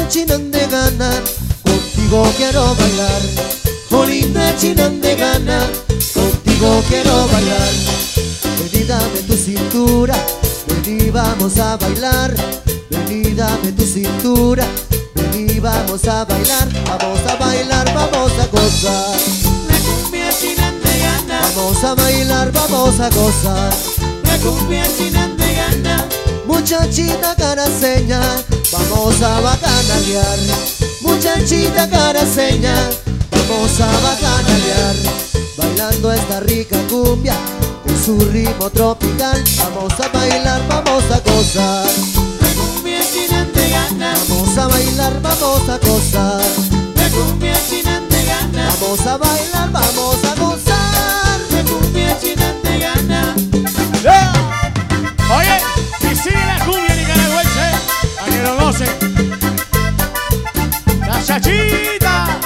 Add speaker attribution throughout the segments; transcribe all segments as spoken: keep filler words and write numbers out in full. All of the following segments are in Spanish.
Speaker 1: chinan de gana, contigo quiero bailar. Oh linda chinan de gana, contigo quiero bailar. Ven y dame tu cintura, ven y vamos a bailar. Ven y dame tu cintura, ven y vamos a bailar. Vamos a bailar, vamos a gozar.
Speaker 2: La cumbia chinan de gana,
Speaker 1: Vamos a bailar, vamos a gozar.
Speaker 2: la cumbia chinan de gana.
Speaker 1: Muchachita caraseña, vamos a bacanalear. Muchachita caraseña, vamos a bacanalear. Bailando esta rica cumbia con su ritmo tropical. Vamos a bailar, vamos a gozar.
Speaker 2: La cumbia chinan de gana,
Speaker 1: Vamos a bailar, vamos a gozar.
Speaker 2: la cumbia chinan de gana.
Speaker 1: Vamos a bailar, vamos a gozar.
Speaker 2: La cumbia chinan de gana.
Speaker 3: Oye, y sigue la cumbia nicaragüense, para que lo gocen. La chachita.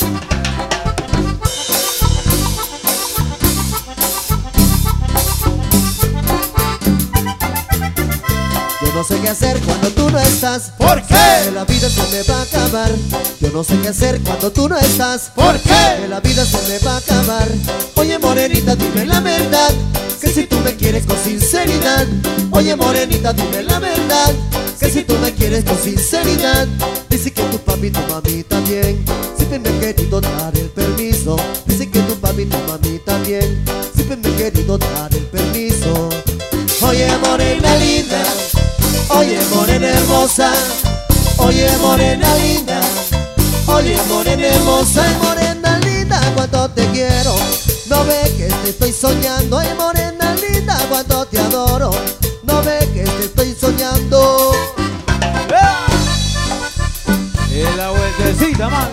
Speaker 1: Yo no sé qué hacer cuando tú no estás.
Speaker 3: ¿Por qué?
Speaker 1: La vida se me va a acabar. Yo no sé qué hacer cuando tú no estás.
Speaker 3: ¿Por qué?
Speaker 1: La vida se me va a acabar. Oye morenita, dime la verdad, que si tú me quieres con sinceridad. Oye morenita, dime la verdad, que si tú me quieres con sinceridad. Dice que tu papi y tu mami también siempre me han querido dar el permiso. Dice que tu papi y tu mami también siempre me han querido dar el permiso. Oye morena linda, oye morena hermosa, oye morena linda, oye morena hermosa, ay morena linda, cuánto te quiero. No ve que te estoy soñando, ay morena linda, cuánto te adoro. No ve que te estoy soñando.
Speaker 2: Y la vueltecita, man.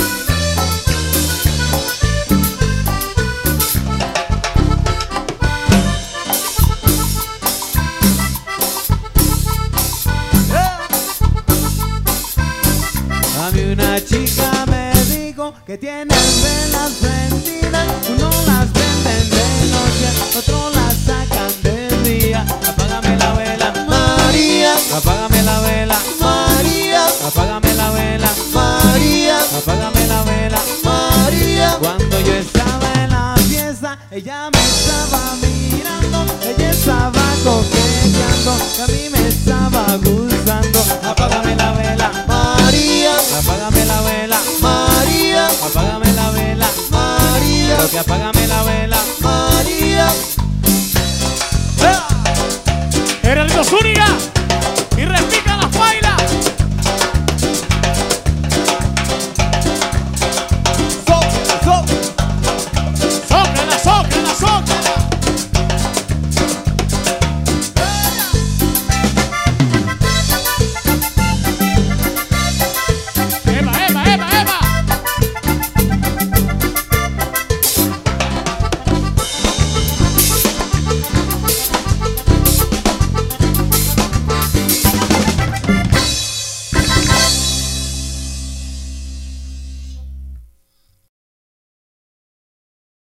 Speaker 2: A mí una chica me dijo que tienen velas prendidas. Uno las venden de noche, otro las sacan de día. Apágame la vela,
Speaker 1: María,
Speaker 2: apágame la vela,
Speaker 1: María,
Speaker 2: apágame la vela,
Speaker 1: María,
Speaker 2: apágame la vela.
Speaker 1: María.
Speaker 2: Cuando yo estaba en la fiesta, ella me estaba mirando, ella estaba coqueteando, y a mí me estaba gustando. Apágame la vela,
Speaker 1: María,
Speaker 2: apágame la vela,
Speaker 1: María,
Speaker 2: apágame la vela,
Speaker 1: María,
Speaker 2: lo que apágame la vela.
Speaker 1: María.
Speaker 3: Era Zúñiga.